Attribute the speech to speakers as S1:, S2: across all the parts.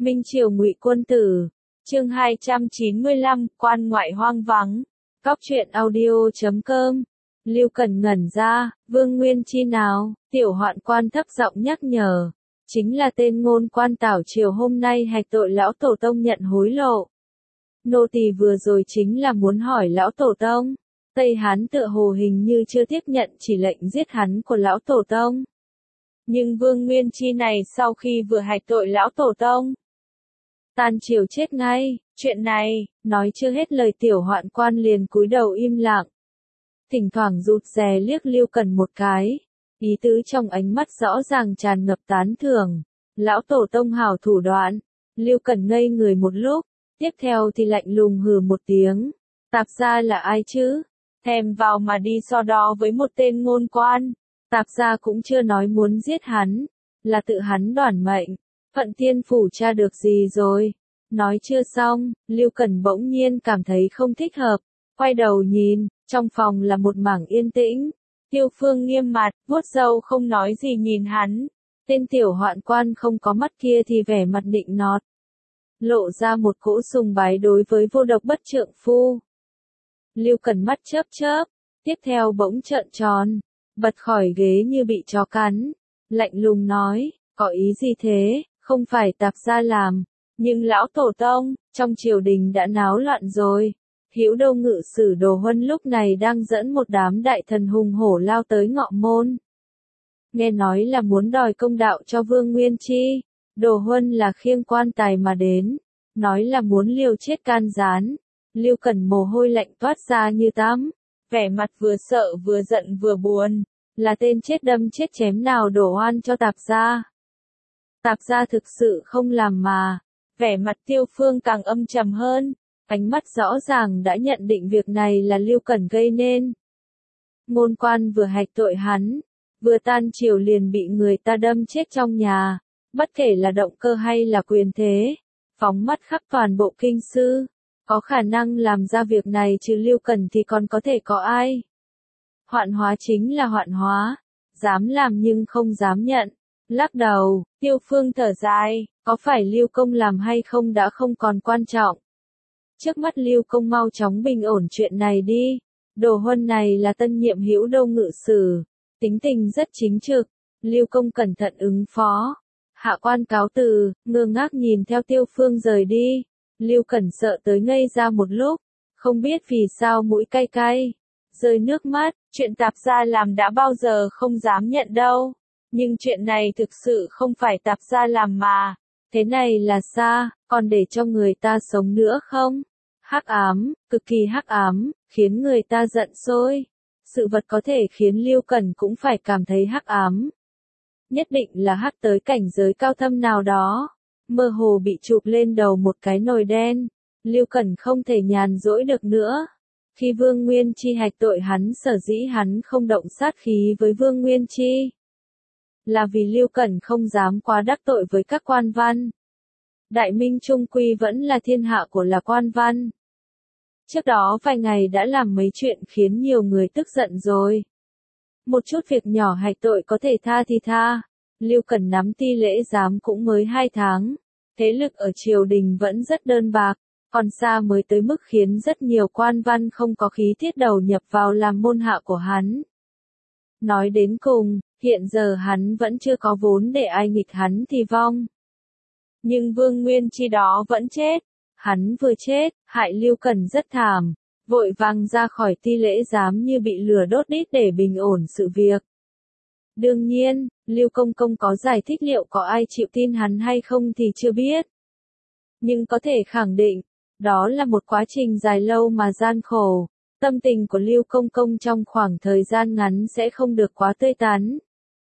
S1: Minh Triều Ngụy Quân Tử, chương 295, quan ngoại hoang vắng. Cóc truyện audio.com. Lưu Cần ngẩn ra, Vương Nguyên Chi nào? Tiểu Hoạn Quan thấp giọng nhắc nhở, chính là tên ngôn quan Tảo Triều hôm nay hạch tội lão tổ tông nhận hối lộ. Nô tỳ vừa rồi chính là muốn hỏi lão tổ tông. Tây Hán tựa hồ hình như chưa tiếp nhận chỉ lệnh giết hắn của lão tổ tông. Nhưng Vương Nguyên Chi này sau khi vừa hạch tội lão tổ tông, tan triều chết ngay. Chuyện này, nói chưa hết lời Tiểu Hoạn Quan liền cúi đầu im lặng. Thỉnh thoảng rụt rè liếc Lưu Cần một cái, ý tứ trong ánh mắt rõ ràng tràn ngập tán thưởng. Lão tổ tông hảo thủ đoạn. Lưu Cần ngây người một lúc, tiếp theo thì lạnh lùng hừ một tiếng. Tạp gia là ai chứ? Thèm vào mà đi so đo với một tên ngôn quan. Tạp gia cũng chưa nói muốn giết hắn, là tự hắn đoản mệnh. Phận Tiên Phủ tra được gì rồi? Nói chưa xong, Lưu Cần bỗng nhiên cảm thấy không thích hợp, quay đầu nhìn, trong phòng là một mảng yên tĩnh. Tiêu Phương nghiêm mặt, vuốt râu không nói gì nhìn hắn. Tên Tiểu Hoạn Quan không có mắt kia thì vẻ mặt nịnh nọt, lộ ra một cỗ sùng bái đối với vô độc bất trượng phu. Lưu Cần mắt chớp chớp, tiếp theo bỗng trợn tròn, bật khỏi ghế như bị chó cắn, lạnh lùng nói, có ý gì thế, không phải tạp gia làm, nhưng lão tổ tông, trong triều đình đã náo loạn rồi. Hữu Đô ngự sử Đồ Huân lúc này đang dẫn một đám đại thần hùng hổ lao tới ngọ môn. Nghe nói là muốn đòi công đạo cho Vương Nguyên Chi, Đồ Huân là khiêng quan tài mà đến, nói là muốn liều chết can gián. Lưu Cần mồ hôi lạnh toát ra như tắm, vẻ mặt vừa sợ vừa giận vừa buồn, là tên chết đâm chết chém nào đổ oan cho tạp gia. Tạp gia thực sự không làm mà. Vẻ mặt Tiêu Phương càng âm trầm hơn, ánh mắt rõ ràng đã nhận định việc này là Lưu Cần gây nên. Ngôn quan vừa hạch tội hắn, vừa tan triều liền bị người ta đâm chết trong nhà, bất kể là động cơ hay là quyền thế, phóng mắt khắp toàn bộ kinh sư, có khả năng làm ra việc này trừ Lưu Cần thì còn có thể có ai. Hoạn hóa chính là hoạn hóa, dám làm nhưng không dám nhận. Lắc đầu, Tiêu Phương thở dài, có phải Lưu Công làm hay không đã không còn quan trọng. Trước mắt Lưu Công mau chóng bình ổn chuyện này đi. Đồ Huân này là tân nhiệm Hữu Đô ngự sử, tính tình rất chính trực, Lưu Công cẩn thận ứng phó. Hạ quan cáo từ, ngơ ngác nhìn theo Tiêu Phương rời đi. Lưu Cần sợ tới ngây ra một lúc, không biết vì sao mũi cay cay, rơi nước mắt, chuyện tạp gia làm đã bao giờ không dám nhận đâu. Nhưng chuyện này thực sự không phải tạp gia làm mà. Thế này là xa, còn để cho người ta sống nữa không? Hắc ám, cực kỳ hắc ám, khiến người ta giận sôi. Sự vật có thể khiến Lưu Cần cũng phải cảm thấy hắc ám. Nhất định là hắc tới cảnh giới cao thâm nào đó. Mơ hồ bị chụp lên đầu một cái nồi đen. Lưu Cần không thể nhàn rỗi được nữa. Khi Vương Nguyên Chi hạch tội hắn sở dĩ hắn không động sát khí với Vương Nguyên Chi, là vì Lưu Cần không dám quá đắc tội với các quan văn. Đại Minh trung quy vẫn là thiên hạ của là quan văn. Trước đó vài ngày đã làm mấy chuyện khiến nhiều người tức giận rồi. Một chút việc nhỏ hạch tội có thể tha thì tha. Lưu Cần nắm ti lễ giám cũng mới 2 tháng. Thế lực ở triều đình vẫn rất đơn bạc, còn xa mới tới mức khiến rất nhiều quan văn không có khí tiết đầu nhập vào làm môn hạ của hắn. Nói đến cùng, hiện giờ hắn vẫn chưa có vốn để ai nghịch hắn thì vong. Nhưng Vương Nguyên Chi đó vẫn chết. Hắn vừa chết, hại Lưu Cần rất thảm, vội vàng ra khỏi ti lễ giám như bị lửa đốt đít để bình ổn sự việc. Đương nhiên, Lưu Công Công có giải thích liệu có ai chịu tin hắn hay không thì chưa biết. Nhưng có thể khẳng định, đó là một quá trình dài lâu mà gian khổ. Tâm tình của Lưu Công Công trong khoảng thời gian ngắn sẽ không được quá tươi tắn.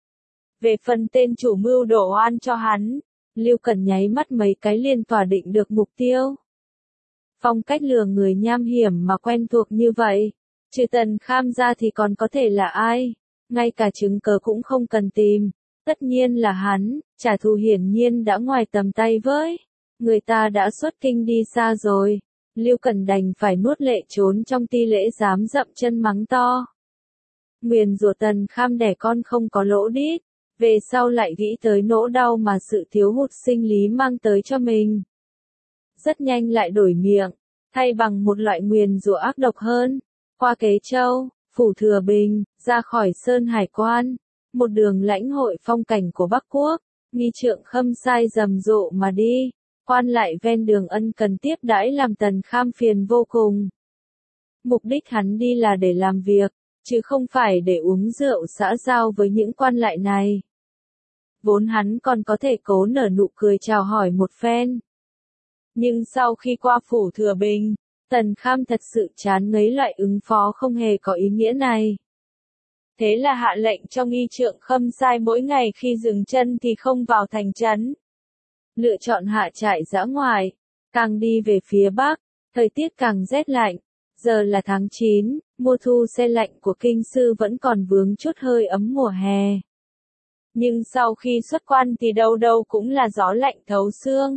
S1: Về phần tên chủ mưu đổ oan cho hắn, Lưu Cần nháy mắt mấy cái liền tỏa định được mục tiêu. Phong cách lừa người nham hiểm mà quen thuộc như vậy, trừ Tần Kham ra thì còn có thể là ai, ngay cả chứng cớ cũng không cần tìm, tất nhiên là hắn, trả thù hiển nhiên đã ngoài tầm tay với, người ta đã xuất kinh đi xa rồi. Lưu Cần đành phải nuốt lệ trốn trong ti lễ giám dậm chân mắng to. Nguyền rủa Tần Kham đẻ con không có lỗ đít, về sau lại nghĩ tới nỗi đau mà sự thiếu hụt sinh lý mang tới cho mình. Rất nhanh lại đổi miệng, thay bằng một loại nguyền rủa ác độc hơn. Qua Kế Châu, Phủ Thừa Bình, ra khỏi Sơn Hải Quan, một đường lãnh hội phong cảnh của Bắc Quốc, Nghi Trượng Khâm Sai rầm rộ mà đi, quan lại ven đường ân cần tiếp đãi làm Tần Kham phiền vô cùng. Mục đích hắn đi là để làm việc, chứ không phải để uống rượu xã giao với những quan lại này. Vốn hắn còn có thể cố nở nụ cười chào hỏi một phen. Nhưng sau khi qua Phủ Thừa Bình, Tần Kham thật sự chán ngấy loại ứng phó không hề có ý nghĩa này. Thế là hạ lệnh cho Nghi Trượng Khâm Sai mỗi ngày khi dừng chân thì không vào thành trấn. Lựa chọn hạ trại dã ngoại, càng đi về phía bắc, thời tiết càng rét lạnh. Giờ là tháng 9, mùa thu se lạnh của kinh sư vẫn còn vướng chút hơi ấm mùa hè. Nhưng sau khi xuất quan thì đâu đâu cũng là gió lạnh thấu xương.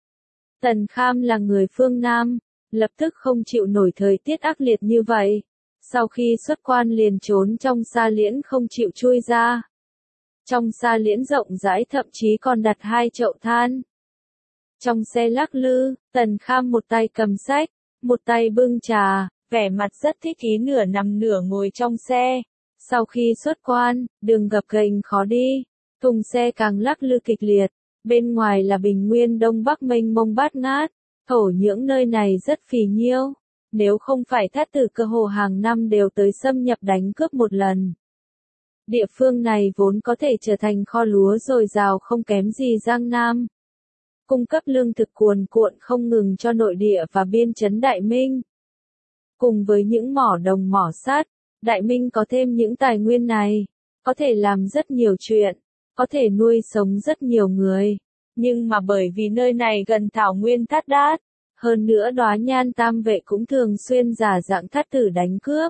S1: Tần Kham là người phương Nam, lập tức không chịu nổi thời tiết ác liệt như vậy. Sau khi xuất quan liền trốn trong sa liễn không chịu chui ra. Trong sa liễn rộng rãi thậm chí còn đặt 2 chậu than. Trong xe lắc lư, Tần Kham một tay cầm sách, một tay bưng trà, vẻ mặt rất thích ý nửa nằm nửa ngồi trong xe. Sau khi xuất quan, đường gập ghềnh khó đi, thùng xe càng lắc lư kịch liệt. Bên ngoài là bình nguyên đông bắc mênh mông bát ngát, thổ nhưỡng nơi này rất phì nhiêu. Nếu không phải Thát Tử cơ hồ hàng năm đều tới xâm nhập đánh cướp một lần. Địa phương này vốn có thể trở thành kho lúa dồi dào không kém gì Giang Nam. Cung cấp lương thực cuồn cuộn không ngừng cho nội địa và biên trấn Đại Minh. Cùng với những mỏ đồng mỏ sắt, Đại Minh có thêm những tài nguyên này, có thể làm rất nhiều chuyện, có thể nuôi sống rất nhiều người. Nhưng mà bởi vì nơi này gần thảo nguyên Thát Đát, hơn nữa Đóa Nhan Tam Vệ cũng thường xuyên giả dạng Thát Tử đánh cướp.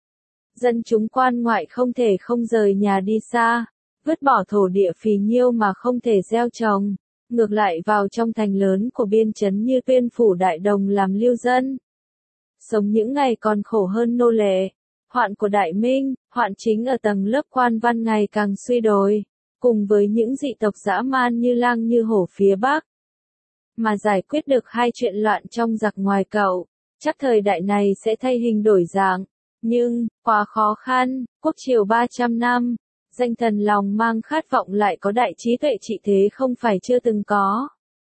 S1: Dân chúng quan ngoại không thể không rời nhà đi xa, vứt bỏ thổ địa phì nhiêu mà không thể gieo trồng, ngược lại vào trong thành lớn của biên trấn như Tuyên Phủ Đại Đồng làm lưu dân. Sống những ngày còn khổ hơn nô lệ. Hoạn của Đại Minh, hoạn chính ở tầng lớp quan văn ngày càng suy đồi, cùng với những dị tộc dã man như lang như hổ phía Bắc. Mà giải quyết được 2 chuyện loạn trong giặc ngoài cậu, chắc thời đại này sẽ thay hình đổi dạng. Nhưng, quá khó khăn, quốc triều 300 năm, danh thần lòng mang khát vọng lại có đại trí tuệ trị thế không phải chưa từng có.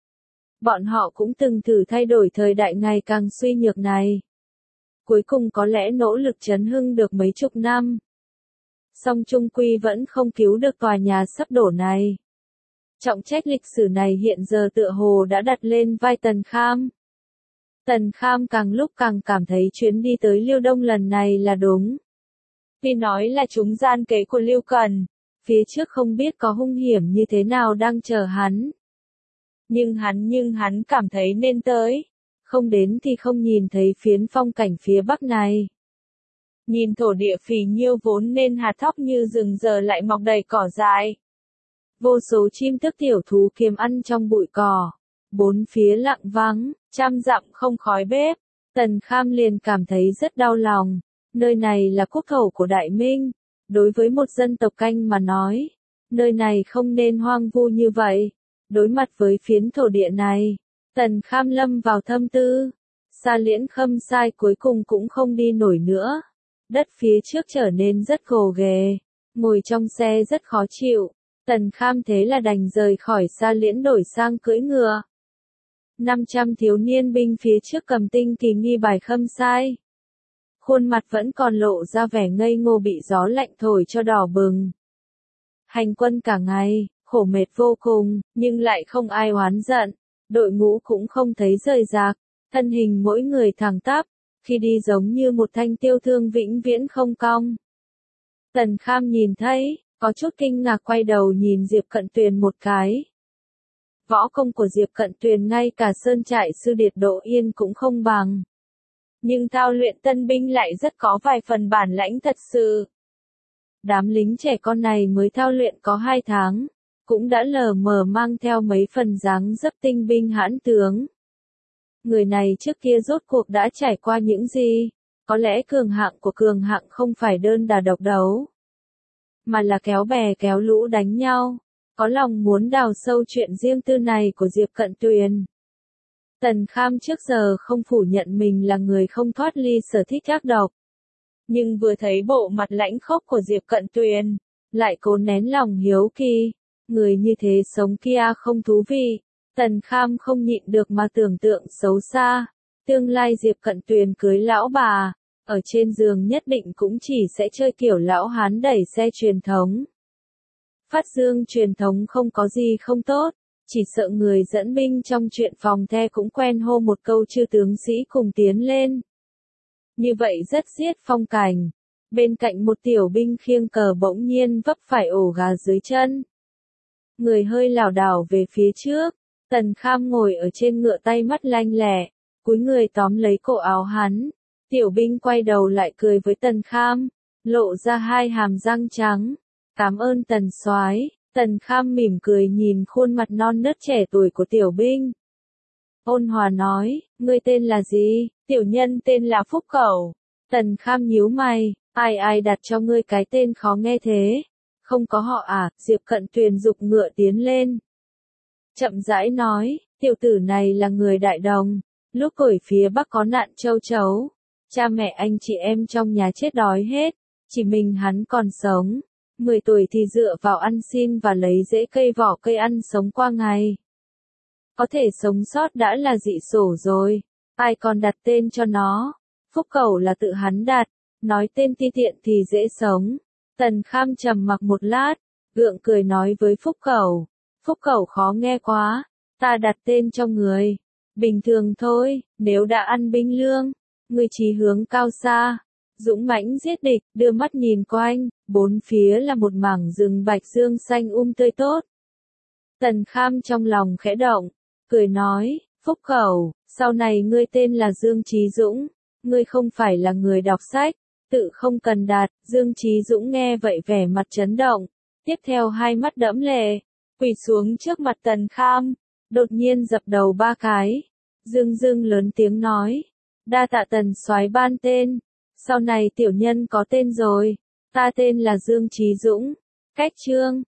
S1: Bọn họ cũng từng thử thay đổi thời đại ngày càng suy nhược này. Cuối cùng có lẽ nỗ lực trấn hưng được mấy chục năm. Song chung quy vẫn không cứu được tòa nhà sắp đổ này. Trọng trách lịch sử này hiện giờ tựa hồ đã đặt lên vai Tần Kham. Tần Kham càng lúc càng cảm thấy chuyến đi tới Liêu Đông lần này là đúng. Vì nói là chúng gian kế của Lưu Cần, phía trước không biết có hung hiểm như thế nào đang chờ hắn. Nhưng hắn cảm thấy nên tới. Không đến thì không nhìn thấy phiến phong cảnh phía Bắc này. Nhìn thổ địa phì nhiêu vốn nên hạt thóc như rừng giờ lại mọc đầy cỏ dại. Vô số chim thức tiểu thú kiếm ăn trong bụi cỏ. Bốn phía lặng vắng, trăm dặm không khói bếp. Tần Kham liền cảm thấy rất đau lòng. Nơi này là quốc thổ của Đại Minh. Đối với một dân tộc Canh mà nói, nơi này không nên hoang vu như vậy. Đối mặt với phiến thổ địa này, Tần Kham lâm vào thâm tư. Sa liễn Khâm Sai cuối cùng cũng không đi nổi nữa. Đất phía trước trở nên rất gồ ghề. Ngồi trong xe rất khó chịu. Tần Kham thế là đành rời khỏi Sa liễn đổi sang cưỡi ngựa. 500 thiếu niên binh phía trước cầm tinh kỳ nghi bài Khâm Sai. Khuôn mặt vẫn còn lộ ra vẻ ngây ngô bị gió lạnh thổi cho đỏ bừng. Hành quân cả ngày, khổ mệt vô cùng, nhưng lại không ai oán giận. Đội ngũ cũng không thấy rời rạc, thân hình mỗi người thẳng tắp, khi đi giống như một thanh tiêu thương vĩnh viễn không cong. Tần Kham nhìn thấy, có chút kinh ngạc quay đầu nhìn Diệp Cận Tuyền một cái. Võ công của Diệp Cận Tuyền ngay cả sơn trại sư Điệt Độ Yên cũng không bằng. Nhưng thao luyện tân binh lại rất có vài phần bản lãnh thật sự. Đám lính trẻ con này mới thao luyện có 2 tháng, cũng đã lờ mờ mang theo mấy phần dáng dấp tinh binh hãn tướng. Người này trước kia rốt cuộc đã trải qua những gì? Có lẽ cường hạng của cường hạng không phải đơn đà độc đấu. mà là kéo bè kéo lũ đánh nhau, có lòng muốn đào sâu chuyện riêng tư này của Diệp Cận Tuyền. Tần Kham trước giờ không phủ nhận mình là người không thoát ly sở thích ác độc. Nhưng vừa thấy bộ mặt lãnh khốc của Diệp Cận Tuyền, lại cố nén lòng hiếu kỳ, người như thế sống kia không thú vị. Tần Kham không nhịn được mà tưởng tượng xấu xa, tương lai Diệp Cận Tuyền cưới lão bà, ở trên giường nhất định cũng chỉ sẽ chơi kiểu lão hán đẩy xe truyền thống. Phát dương truyền thống không có gì không tốt, chỉ sợ người dẫn binh trong chuyện phòng the cũng quen hô một câu chư tướng sĩ cùng tiến lên. Như vậy rất giết phong cảnh. Bên cạnh một tiểu binh khiêng cờ bỗng nhiên vấp phải ổ gà dưới chân. Người hơi lảo đảo về phía trước, Tần Kham ngồi ở trên ngựa tay mắt lanh lẹ, cúi người tóm lấy cổ áo hắn. Tiểu binh quay đầu lại cười với Tần Kham, lộ ra hai hàm răng trắng. Cảm ơn Tần soái. Tần Kham mỉm cười nhìn khuôn mặt non nớt trẻ tuổi của tiểu binh. Ôn hòa nói, ngươi tên là gì? Tiểu nhân tên là Phúc Cẩu. Tần Kham nhíu mày, ai đặt cho ngươi cái tên khó nghe thế? Không có họ à? Diệp Cận Tuyền giục ngựa tiến lên. Chậm rãi nói, tiểu tử này là người Đại Đồng, lúc ở phía Bắc có nạn châu chấu. Cha mẹ anh chị em trong nhà chết đói hết, chỉ mình hắn còn sống. 10 tuổi thì dựa vào ăn xin và lấy rễ cây vỏ cây ăn sống qua ngày. Có thể sống sót đã là dị sổ rồi, ai còn đặt tên cho nó? Phúc Cẩu là tự hắn đặt, nói tên ti tiện thì dễ sống. Tần Kham trầm mặc một lát, gượng cười nói với Phúc Cẩu. Phúc Cẩu khó nghe quá, ta đặt tên cho người. Bình thường thôi, nếu đã ăn binh lương, người chí hướng cao xa. Dũng mãnh giết địch, đưa mắt nhìn quanh, bốn phía là một mảng rừng bạch dương xanh tươi tốt. Tần Kham trong lòng khẽ động, cười nói, Phúc Cẩu, sau này ngươi tên là Dương Chí Dũng, ngươi không phải là người đọc sách, tự không cần đạt. Dương Chí Dũng nghe vậy vẻ mặt chấn động, tiếp theo hai mắt đẫm lệ, quỳ xuống trước mặt Tần Kham, đột nhiên dập đầu 3 cái, dưng lớn tiếng nói, đa tạ Tần soái ban tên. Sau này tiểu nhân có tên rồi, ta tên là Dương Chí Dũng. Cách chương